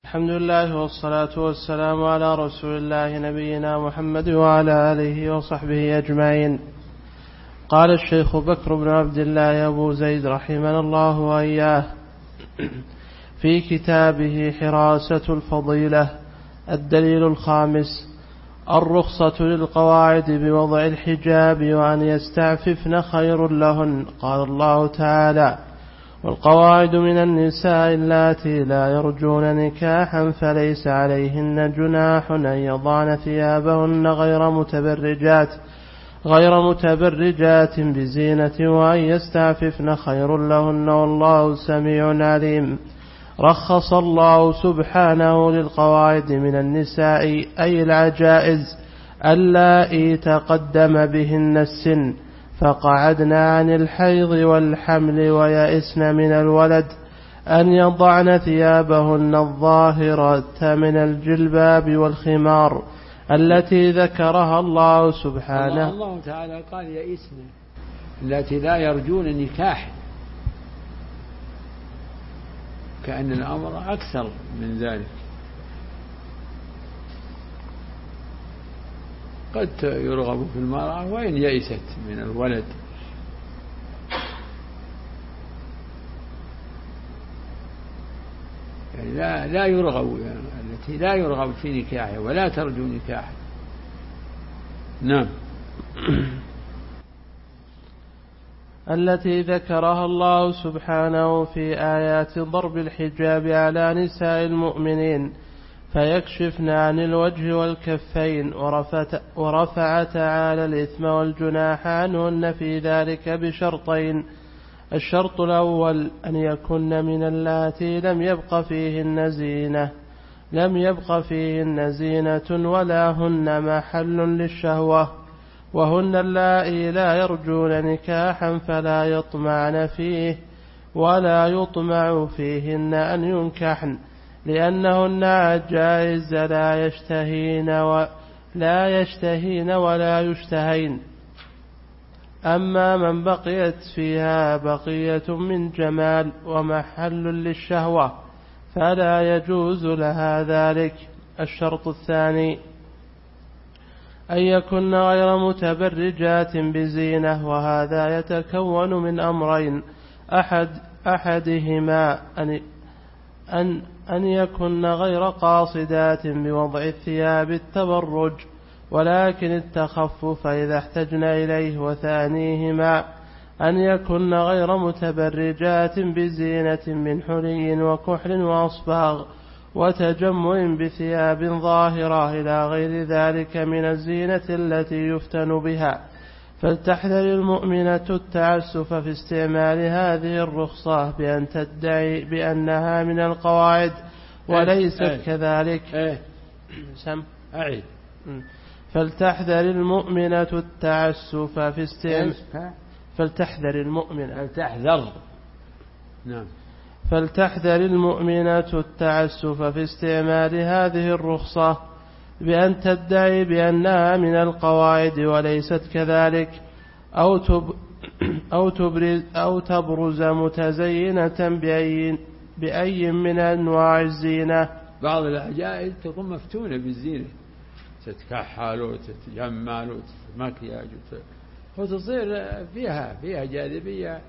الحمد لله والصلاة والسلام على رسول الله نبينا محمد وعلى آله وصحبه أجمعين. قال الشيخ بكر بن عبد الله أبو زيد رحمنا الله وإياه في كتابه حراسة الفضيلة: الدليل الخامس: الرخصة للقواعد بوضع الحجاب وأن يستعففن خير لهن. قال الله تعالى: والقواعد من النساء اللاتي لا يرجون نكاحا فليس عليهن جناح أن يضعن ثيابهن غير متبرجات بزينة وأن يستعففن خير لهن والله سميع عليم. رخص الله سبحانه للقواعد من النساء أي العجائز اللائي تقدم بهن السن فقعدنا عن الحيض والحمل ويئسن من الولد أن يضعن ثيابهن الظاهرة من الجلباب والخمار التي ذكرها الله سبحانه. الله تعالى قال يئسن التي لا يرجون نكاح، كأن الأمر أكثر من ذلك. قد يرغب في المرأة وإن يئست من الولد، يعني لا يرغب، يعني التي لا يرغب في نكاحها ولا ترجو نكاحها. نعم. التي ذكرها الله سبحانه في آيات ضرب الحجاب على نساء المؤمنين فيكشفن عن الوجه والكفين، ورفع تعالى الإثم والجناح عنهن في ذلك بشرطين: الشرط الأول أن يكن من اللاتي لم يبق فيهن زينة ولا هن محل للشهوة، وهن اللائي لا يرجون نكاحا فلا يطمعن فيه ولا يطمع فيهن أن ينكحن، لأنهن عجائز لا يشتهين ولا يشتهين. أما من بقيت فيها بقية من جمال ومحل للشهوة فلا يجوز لها ذلك. الشرط الثاني أن يكن غير متبرجات بزينة، وهذا يتكون من أمرين: أحدهما أن يكن غير قاصدات بوضع الثياب التبرج ولكن التخفف إذا احتجن إليه، وثانيهما أن يكن غير متبرجات بزينة من حلي وكحل وأصباغ وتجمع بثياب ظاهرة إلى غير ذلك من الزينة التي يفتن بها. فلتحذر المؤمنة التعسف في استعمال هذه الرخصة بأن تدعي بأنها من القواعد وليست كذلك. فلتحذر المؤمنة التعسف في استعمال فلتحذر المؤمنة التعسف في استعمال هذه الرخصة بأن تدعي بأنها من القواعد وليست كذلك، أو تبرز متزينة بأي من أنواع الزينة. بعض العجائز تكون مفتونة بالزينة، تتكحل وتتجمل وتمكياج وتصير فيها جاذبية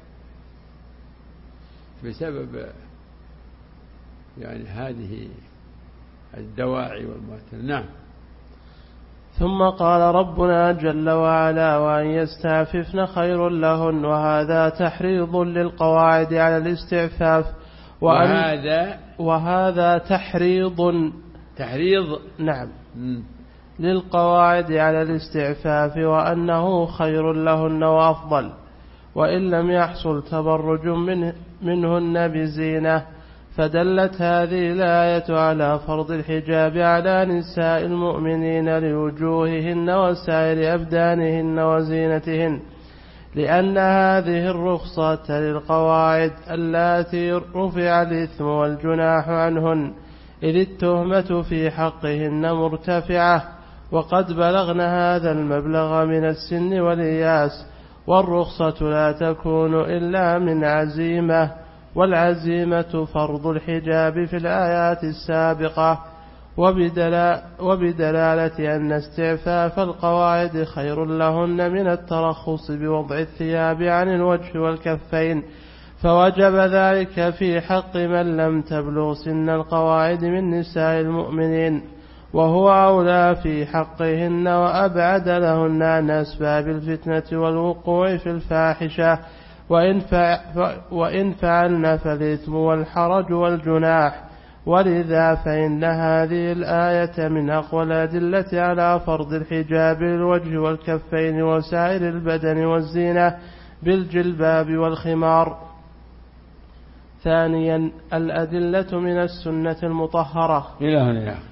بسبب يعني هذه الدواعي والمؤثر. نعم. ثم قال ربنا جل وعلا: وأن يستعففن خير لهن، وهذا تحريض للقواعد على الاستعفاف، وهذا تحريض نعم للقواعد على الاستعفاف، وأنه خير لهن وأفضل، وإن لم يحصل تبرج منهن بزينة. فدلت هذه الآية على فرض الحجاب على نساء المؤمنين لوجوههن وسائر أبدانهن وزينتهن، لأن هذه الرخصة للقواعد اللاتي رفع الإثم والجناح عنهن، إذ التهمة في حقهن مرتفعة، وقد بلغن هذا المبلغ من السن والإياس، والرخصة لا تكون إلا من عزيمة، والعزيمة فرض الحجاب في الآيات السابقة، وبدلالة أن استعفاف القواعد خير لهن من الترخص بوضع الثياب عن الوجه والكفين، فوجب ذلك في حق من لم تبلغ سن القواعد من نساء المؤمنين، وهو أولى في حقهن وأبعد لهن عن أسباب الفتنة والوقوع في الفاحشة، وإن فعلن فالإثم والحرج والجناح. ولذا فإن هذه الآية من أقوى الأدلة على فرض الحجاب للوجه والكفين وسائر البدن والزينة بالجلباب والخمار. ثانيا الأدلة من السنة المطهرة. إلى هنا.